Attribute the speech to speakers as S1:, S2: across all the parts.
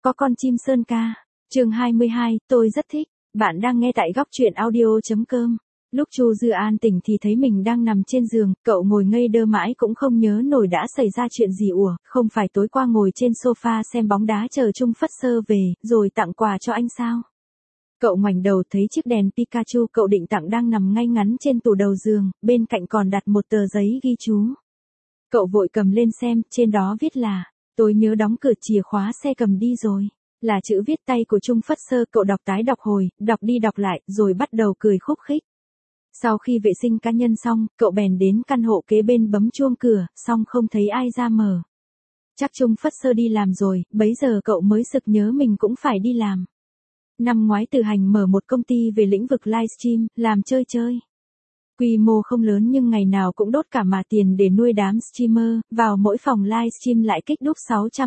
S1: Có con chim sơn ca. Chương 22, tôi rất thích. Bạn đang nghe tại góc truyện audio.com. Lúc Chu Dư An tỉnh thì thấy mình đang nằm trên giường, cậu ngồi ngây đơ mãi cũng không nhớ nổi đã xảy ra chuyện gì. Không phải tối qua ngồi trên sofa xem bóng đá chờ Trung Phất Sơ về, rồi tặng quà cho anh sao? Cậu ngoảnh đầu thấy chiếc đèn Pikachu cậu định tặng đang nằm ngay ngắn trên tủ đầu giường, bên cạnh còn đặt một tờ giấy ghi chú. Cậu vội cầm lên xem, trên đó viết là, tôi nhớ đóng cửa chìa khóa xe cầm đi rồi. Là chữ viết tay của Trung Phất Sơ, cậu đọc tái đọc hồi, đọc đi đọc lại, rồi bắt đầu cười khúc khích. Sau khi vệ sinh cá nhân xong, cậu bèn đến căn hộ kế bên bấm chuông cửa, xong không thấy ai ra mở. Chắc Trung Phất Sơ đi làm rồi, bấy giờ cậu mới sực nhớ mình cũng phải đi làm. Năm ngoái Từ Hành mở một công ty về lĩnh vực livestream, làm chơi. Quy mô không lớn nhưng ngày nào cũng đốt cả mà tiền để nuôi đám streamer, vào mỗi phòng livestream lại kích đúc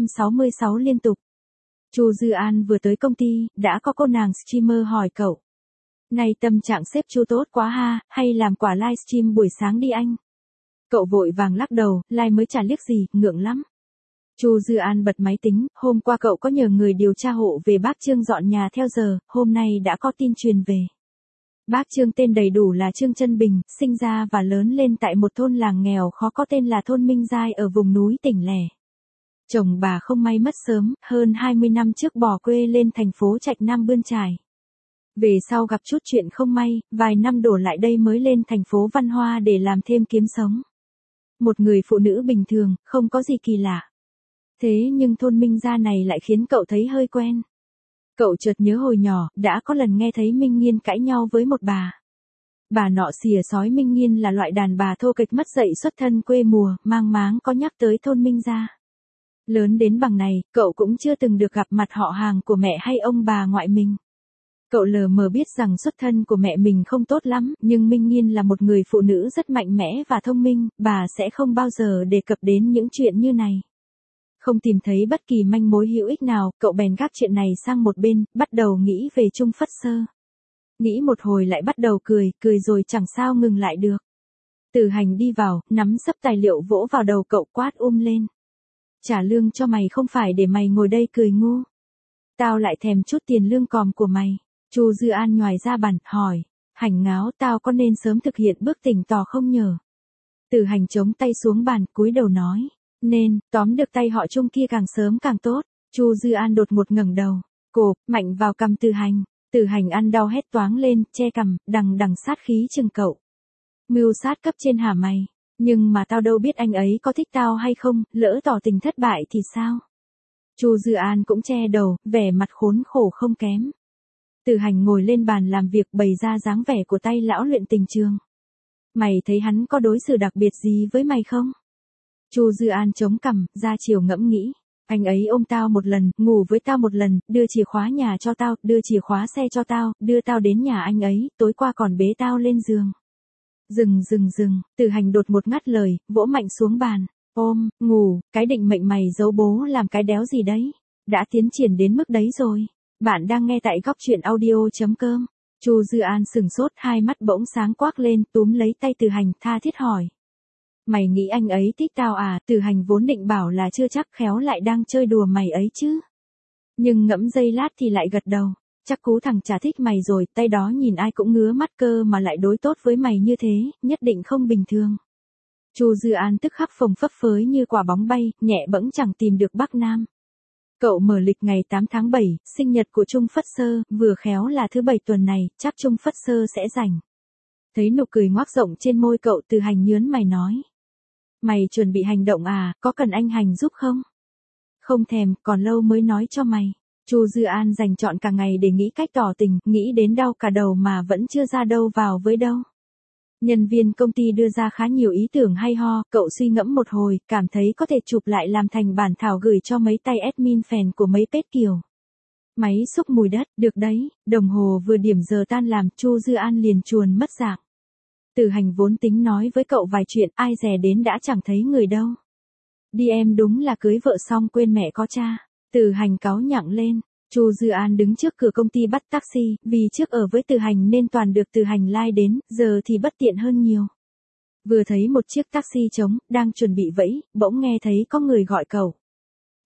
S1: 666 liên tục. Chu Dư An vừa tới công ty, đã có cô nàng streamer hỏi cậu. Này tâm trạng sếp Chu tốt quá ha, hay làm quả livestream buổi sáng đi anh? Cậu vội vàng lắc đầu, live mới chả liếc gì, ngượng lắm. Chu Dư An bật máy tính, hôm qua cậu có nhờ người điều tra hộ về bác Trương dọn nhà theo giờ, hôm nay đã có tin truyền về. Bác Trương tên đầy đủ là Trương Trân Bình, sinh ra và lớn lên tại một thôn làng nghèo khó có tên là thôn Minh Giai ở vùng núi tỉnh lẻ. Chồng bà không may mất sớm, hơn 20 năm trước bỏ quê lên thành phố Trạch Nam bươn trải. Về sau gặp chút chuyện không may, vài năm đổ lại đây mới lên thành phố Văn Hoa để làm thêm kiếm sống. Một người phụ nữ bình thường, không có gì kỳ lạ. Thế nhưng thôn Minh Gia này lại khiến cậu thấy hơi quen. Cậu chợt nhớ hồi nhỏ, đã có lần nghe thấy Minh Nghiên cãi nhau với một bà. Bà nọ xỉa xói Minh Nghiên là loại đàn bà thô kệch mất dạy xuất thân quê mùa, mang máng có nhắc tới thôn Minh Gia. Lớn đến bằng này, cậu cũng chưa từng được gặp mặt họ hàng của mẹ hay ông bà ngoại mình. Cậu lờ mờ biết rằng xuất thân của mẹ mình không tốt lắm, nhưng Minh Nghiên là một người phụ nữ rất mạnh mẽ và thông minh, bà sẽ không bao giờ đề cập đến những chuyện như này. Không tìm thấy bất kỳ manh mối hữu ích nào, cậu bèn gác chuyện này sang một bên, bắt đầu nghĩ về Trung Phất Sơ. Nghĩ một hồi lại bắt đầu cười rồi chẳng sao ngừng lại được. Từ Hành đi vào, nắm sấp tài liệu vỗ vào đầu cậu quát lên. Trả lương cho mày không phải để mày ngồi đây cười ngu. Tao lại thèm chút tiền lương còm của mày. Chu Dư An nhoài ra bàn, hỏi. Hành ngáo tao có nên sớm thực hiện bước tỉnh tỏ không nhờ? Từ Hành chống tay xuống bàn, cúi đầu nói. Nên, tóm được tay họ Trung kia càng sớm càng tốt. Chu Dư An đột ngột ngẩng đầu, cộp mạnh vào cằm Từ Hành. Từ Hành ăn đau hét toáng lên, che cằm, đằng sát khí chừng cậu. Mưu sát cấp trên hả mày? Nhưng mà tao đâu biết anh ấy có thích tao hay không, lỡ tỏ tình thất bại thì sao? Chu Dư An cũng che đầu, vẻ mặt khốn khổ không kém. Từ Hành ngồi lên bàn làm việc bày ra dáng vẻ của tay lão luyện tình trường. Mày thấy hắn có đối xử đặc biệt gì với mày không? Chu Dư An chống cằm, ra chiều ngẫm nghĩ. Anh ấy ôm tao một lần, ngủ với tao một lần, đưa chìa khóa nhà cho tao, đưa chìa khóa xe cho tao, đưa tao đến nhà anh ấy, tối qua còn bế tao lên giường. Dừng, Từ Hành đột một ngắt lời, vỗ mạnh xuống bàn. Ôm, ngủ, cái định mệnh mày giấu bố làm cái đéo gì đấy. Đã tiến triển đến mức đấy rồi. Bạn đang nghe tại góc truyện audio.com. Chu Dư An sừng sốt, hai mắt bỗng sáng quắc lên, túm lấy tay Từ Hành, tha thiết hỏi. Mày nghĩ anh ấy thích tao à? Từ Hành vốn định bảo là chưa chắc, khéo lại đang chơi đùa mày ấy chứ. Nhưng ngẫm giây lát thì lại gật đầu. Chắc cú thằng chả thích mày rồi, tay đó nhìn ai cũng ngứa mắt cơ mà lại đối tốt với mày như thế, nhất định không bình thường. Chu Dư An tức khắc phồng phấp phới như quả bóng bay, nhẹ bẫng chẳng tìm được Bắc Nam. Cậu mở lịch ngày 8 tháng 7, sinh nhật của Trung Phất Sơ, vừa khéo là thứ 7 tuần này, chắc Trung Phất Sơ sẽ rảnh. Thấy nụ cười ngoác rộng trên môi cậu, Từ Hành nhớn mày nói. Mày chuẩn bị hành động à, có cần anh Hành giúp không? Không thèm, còn lâu mới nói cho mày. Chu Dư An dành trọn cả ngày để nghĩ cách tỏ tình, nghĩ đến đau cả đầu mà vẫn chưa ra đâu vào với đâu. Nhân viên công ty đưa ra khá nhiều ý tưởng hay ho, cậu suy ngẫm một hồi, cảm thấy có thể chụp lại làm thành bản thảo gửi cho mấy tay admin phèn của mấy page kiểu. Máy xúc mùi đất, được đấy, đồng hồ vừa điểm giờ tan làm, Chu Dư An liền chuồn mất dạng. Từ Hành vốn tính nói với cậu vài chuyện, ai dè đến đã chẳng thấy người đâu. Đi em đúng là cưới vợ xong quên mẹ có cha. Từ Hành cáu nhặng lên. Chu Dư An đứng trước cửa công ty bắt taxi, vì trước ở với Từ Hành nên toàn được Từ Hành lai đến, giờ thì bất tiện hơn nhiều. Vừa thấy một chiếc taxi trống, đang chuẩn bị vẫy, bỗng nghe thấy có người gọi cậu.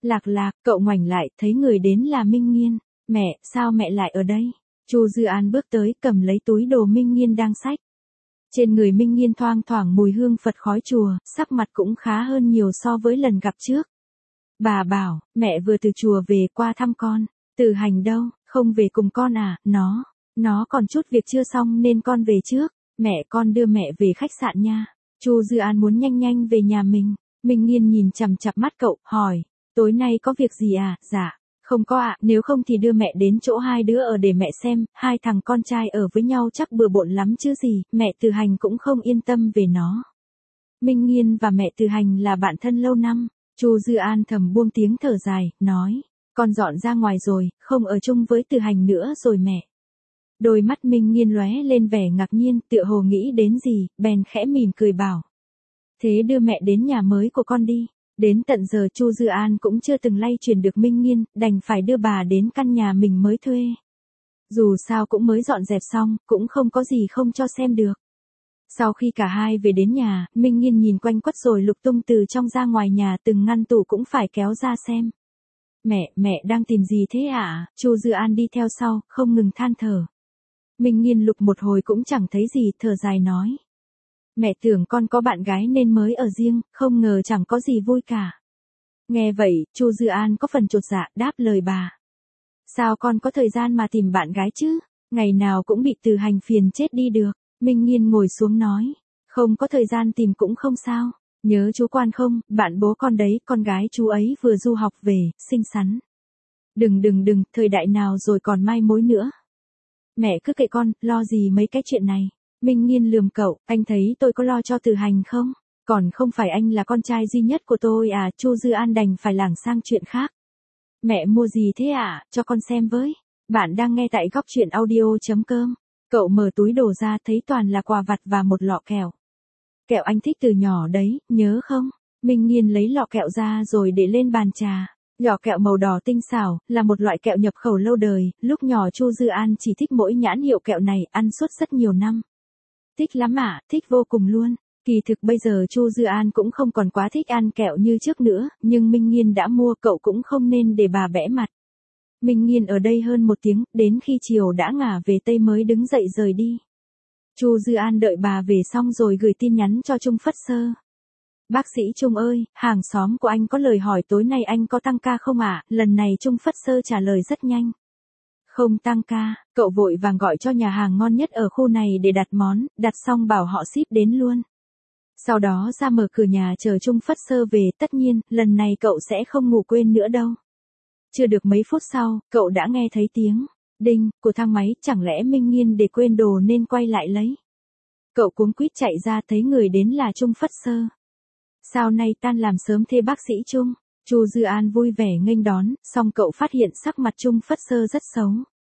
S1: Lạc Lạc, cậu ngoảnh lại, thấy người đến là Minh Nghiên. Mẹ, sao mẹ lại ở đây? Chu Dư An bước tới, cầm lấy túi đồ Minh Nghiên đang xách. Trên người Minh Nghiên thoang thoảng mùi hương Phật khói chùa, sắc mặt cũng khá hơn nhiều so với lần gặp trước. Bà bảo, mẹ vừa từ chùa về qua thăm con. Từ Hành đâu, không về cùng con à? Nó còn chút việc chưa xong nên con về trước. Mẹ, con đưa mẹ về khách sạn nha. Chu Dư An muốn nhanh nhanh về nhà mình. Minh Nghiên nhìn chằm chằm mắt cậu, hỏi, tối nay có việc gì à? Dạ, không có ạ, nếu không thì đưa mẹ đến chỗ hai đứa ở để mẹ xem, hai thằng con trai ở với nhau chắc bừa bộn lắm chứ gì, mẹ Từ Hành cũng không yên tâm về nó. Minh Nghiên và mẹ Từ Hành là bạn thân lâu năm. Chu Dư An thầm buông tiếng thở dài, nói, con dọn ra ngoài rồi, không ở chung với Từ Hành nữa rồi mẹ. Đôi mắt Minh Nghiên lóe lên vẻ ngạc nhiên, tựa hồ nghĩ đến gì, bèn khẽ mỉm cười bảo. Thế đưa mẹ đến nhà mới của con đi. Đến tận giờ Chu Dư An cũng chưa từng lay chuyển được Minh Nghiên, đành phải đưa bà đến căn nhà mình mới thuê. Dù sao cũng mới dọn dẹp xong, cũng không có gì không cho xem được. Sau khi cả hai về đến nhà, Minh Nghiên nhìn quanh quất rồi lục tung từ trong ra ngoài nhà, từng ngăn tủ cũng phải kéo ra xem. Mẹ đang tìm gì thế ạ? Chu Dư An đi theo sau, không ngừng than thở. Minh Nghiên lục một hồi cũng chẳng thấy gì, thở dài nói. Mẹ tưởng con có bạn gái nên mới ở riêng, không ngờ chẳng có gì vui cả. Nghe vậy, Chu Dư An có phần chột dạ, đáp lời bà. Sao con có thời gian mà tìm bạn gái chứ? Ngày nào cũng bị Từ Hành phiền chết đi được. Minh Nghiên ngồi xuống nói. Không có thời gian tìm cũng không sao. Nhớ chú Quan không, bạn bố con đấy, con gái chú ấy vừa du học về, xinh xắn. Đừng, thời đại nào rồi còn mai mối nữa. Mẹ cứ kệ con, lo gì mấy cái chuyện này. Minh Nghiên lườm cậu, anh thấy tôi có lo cho Từ Hành không? Còn không phải anh là con trai duy nhất của tôi à? Chu Dư An đành phải lảng sang chuyện khác. Mẹ mua gì thế à? Cho con xem với. Bạn đang nghe tại góc truyện audio.com. Cậu mở túi đồ ra thấy toàn là quà vặt và một lọ kẹo. Kẹo anh thích từ nhỏ đấy, nhớ không? Minh Nghiên lấy lọ kẹo ra rồi để lên bàn trà. Lọ kẹo màu đỏ tinh xảo, là một loại kẹo nhập khẩu lâu đời, lúc nhỏ Chu Dư An chỉ thích mỗi nhãn hiệu kẹo này, ăn suốt rất nhiều năm. Thích lắm ạ, thích vô cùng luôn. Kỳ thực bây giờ Chu Dư An cũng không còn quá thích ăn kẹo như trước nữa, nhưng Minh Nghiên đã mua, cậu cũng không nên để bà bẽ mặt. Minh Nghiên ở đây hơn một tiếng, đến khi chiều đã ngả về Tây mới đứng dậy rời đi. Chu Dư An đợi bà về xong rồi gửi tin nhắn cho Trung Phất Sơ. Bác sĩ Trung ơi, hàng xóm của anh có lời hỏi tối nay anh có tăng ca không ạ? Lần này Trung Phất Sơ trả lời rất nhanh. Không tăng ca, cậu vội vàng gọi cho nhà hàng ngon nhất ở khu này để đặt món, đặt xong bảo họ ship đến luôn. Sau đó ra mở cửa nhà chờ Trung Phất Sơ về, tất nhiên, lần này cậu sẽ không ngủ quên nữa đâu. Chưa được mấy phút sau, cậu đã nghe thấy tiếng đinh của thang máy, chẳng lẽ Minh Nghiên để quên đồ nên quay lại lấy. Cậu cuống quýt chạy ra thấy người đến là Trung Phất Sơ. Sao nay tan làm sớm thế bác sĩ Trung? Chu Dư An vui vẻ nghênh đón, song cậu phát hiện sắc mặt Trung Phất Sơ rất xấu.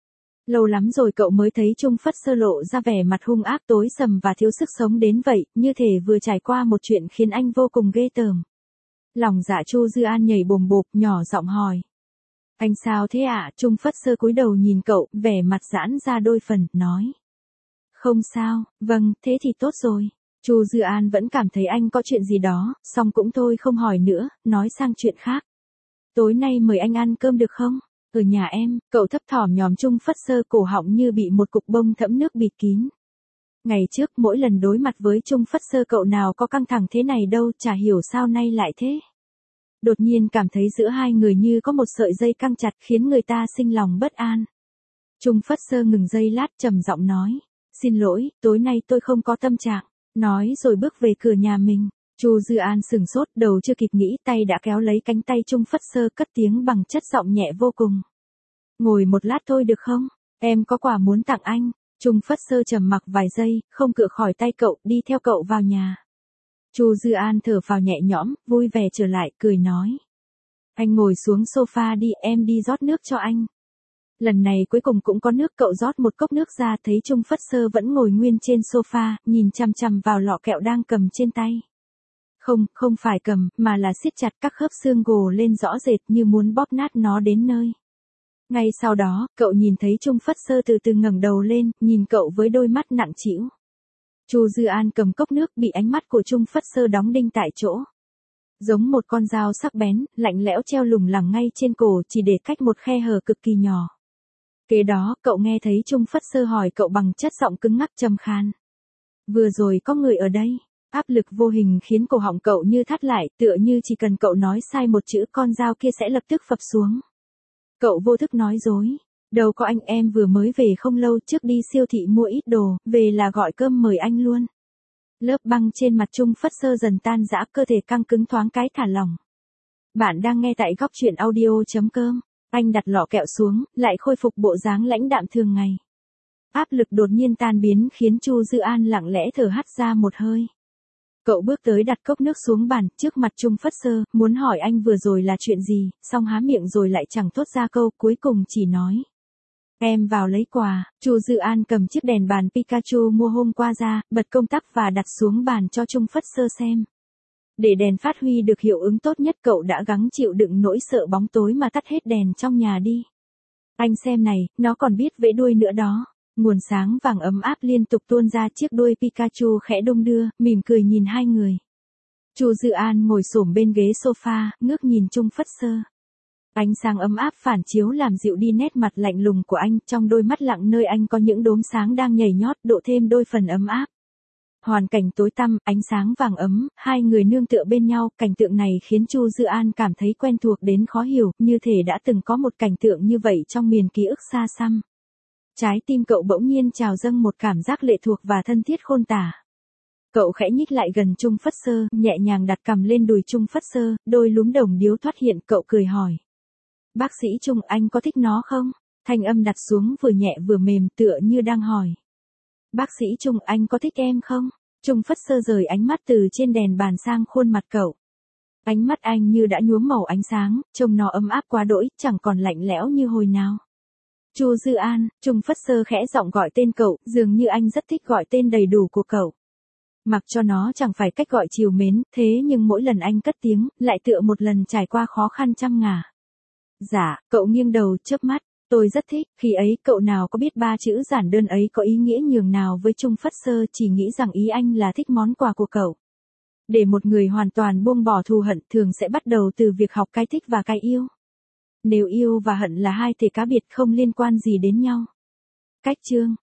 S1: Lâu lắm rồi cậu mới thấy Trung Phất Sơ lộ ra vẻ mặt hung ác tối sầm và thiếu sức sống đến vậy, như thể vừa trải qua một chuyện khiến anh vô cùng ghê tởm. Lòng dạ Chu Dư An nhảy bồm bộp, nhỏ giọng hỏi. Anh sao thế ạ? Trung Phất Sơ cúi đầu nhìn cậu, vẻ mặt giãn ra đôi phần, nói. Không sao, vâng, thế thì tốt rồi. Chu Dư An vẫn cảm thấy anh có chuyện gì đó, song cũng thôi không hỏi nữa, nói sang chuyện khác. Tối nay mời anh ăn cơm được không? Ở nhà em, cậu thấp thỏm nhòm Trung Phất Sơ, cổ họng như bị một cục bông thẫm nước bịt kín. Ngày trước mỗi lần đối mặt với Trung Phất Sơ cậu nào có căng thẳng thế này đâu, chả hiểu sao nay lại thế. Đột nhiên cảm thấy giữa hai người như có một sợi dây căng chặt khiến người ta sinh lòng bất an. Trung Phất Sơ ngừng giây lát trầm giọng nói. Xin lỗi, tối nay tôi không có tâm trạng. Nói rồi bước về cửa nhà mình. Chu Dư An sừng sốt, đầu chưa kịp nghĩ, tay đã kéo lấy cánh tay Trung Phất Sơ, cất tiếng bằng chất giọng nhẹ vô cùng. Ngồi một lát thôi được không? Em có quà muốn tặng anh. Trung Phất Sơ trầm mặc vài giây, không cựa khỏi tay cậu, đi theo cậu vào nhà. Chu Dư An thở phào nhẹ nhõm, vui vẻ trở lại, cười nói. Anh ngồi xuống sofa đi, em đi rót nước cho anh. Lần này cuối cùng cũng có nước, cậu rót một cốc nước ra, thấy Trung Phất Sơ vẫn ngồi nguyên trên sofa, nhìn chằm chằm vào lọ kẹo đang cầm trên tay. Không phải cầm, mà là siết chặt, các khớp xương gồ lên rõ rệt như muốn bóp nát nó đến nơi. Ngay sau đó, cậu nhìn thấy Trung Phất Sơ từ từ ngẩng đầu lên, nhìn cậu với đôi mắt nặng trĩu. Chu Dư An cầm cốc nước, bị ánh mắt của Trung Phất Sơ đóng đinh tại chỗ. Giống một con dao sắc bén, lạnh lẽo treo lủng lẳng ngay trên cổ chỉ để cách một khe hở cực kỳ nhỏ. Kế đó, cậu nghe thấy Trung Phất Sơ hỏi cậu bằng chất giọng cứng ngắc trầm khan. Vừa rồi có người ở đây. Áp lực vô hình khiến cổ họng cậu như thắt lại, tựa như chỉ cần cậu nói sai một chữ con dao kia sẽ lập tức phập xuống. Cậu vô thức nói dối. Đâu có anh, em vừa mới về không lâu, trước đi siêu thị mua ít đồ, về là gọi cơm mời anh luôn. Lớp băng trên mặt Trung Phất Sơ dần tan rã, cơ thể căng cứng thoáng cái thả lỏng. Bạn đang nghe tại góc truyện audio.com. Anh đặt lọ kẹo xuống, lại khôi phục bộ dáng lãnh đạm thường ngày. Áp lực đột nhiên tan biến khiến Chu Dư An lặng lẽ thở hắt ra một hơi. Cậu bước tới đặt cốc nước xuống bàn, trước mặt Trung Phất Sơ, muốn hỏi anh vừa rồi là chuyện gì, xong há miệng rồi lại chẳng thốt ra câu, cuối cùng chỉ nói. Em vào lấy quà. Chu Dư An cầm chiếc đèn bàn Pikachu mua hôm qua ra, bật công tắc và đặt xuống bàn cho Trung Phất Sơ xem. Để đèn phát huy được hiệu ứng tốt nhất, cậu đã gắng chịu đựng nỗi sợ bóng tối mà tắt hết đèn trong nhà đi. Anh xem này, nó còn biết vẫy đuôi nữa đó. Nguồn sáng vàng ấm áp liên tục tuôn ra, chiếc đuôi Pikachu khẽ đung đưa, mỉm cười nhìn hai người. Chu Dư An ngồi xổm bên ghế sofa, ngước nhìn Trung Phất Sơ. Ánh sáng ấm áp phản chiếu làm dịu đi nét mặt lạnh lùng của anh, trong đôi mắt lặng nơi anh có những đốm sáng đang nhảy nhót, độ thêm đôi phần ấm áp. Hoàn cảnh tối tăm, ánh sáng vàng ấm, hai người nương tựa bên nhau, cảnh tượng này khiến Chu Dư An cảm thấy quen thuộc đến khó hiểu, như thể đã từng có một cảnh tượng như vậy trong miền ký ức xa xăm. Trái tim cậu bỗng nhiên trào dâng một cảm giác lệ thuộc và thân thiết khôn tả. Cậu khẽ nhích lại gần Trung Phất Sơ, nhẹ nhàng đặt cằm lên đùi Trung Phất Sơ, đôi lúm đồng điếu thoát hiện, cậu cười hỏi. Bác sĩ Trung, anh có thích nó không? Thanh âm đặt xuống vừa nhẹ vừa mềm, tựa như đang hỏi. Bác sĩ Trung, anh có thích em không? Trung Phất Sơ rời ánh mắt từ trên đèn bàn sang khuôn mặt cậu. Ánh mắt anh như đã nhuốm màu ánh sáng, trông nó ấm áp quá đỗi, chẳng còn lạnh lẽo như hồi nào. Chu Dư An. Trung Phất Sơ khẽ giọng gọi tên cậu, dường như anh rất thích gọi tên đầy đủ của cậu. Mặc cho nó chẳng phải cách gọi trìu mến, thế nhưng mỗi lần anh cất tiếng, lại tựa một lần trải qua khó khăn trăm ngả. Dạ, cậu nghiêng đầu, chớp mắt. Tôi rất thích, khi ấy cậu nào có biết ba chữ giản đơn ấy có ý nghĩa nhường nào với Trung Phất Sơ, chỉ nghĩ rằng ý anh là thích món quà của cậu. Để một người hoàn toàn buông bỏ thù hận thường sẽ bắt đầu từ việc học cái thích và cái yêu. Nếu yêu và hận là hai thể cá biệt không liên quan gì đến nhau. Cách chương.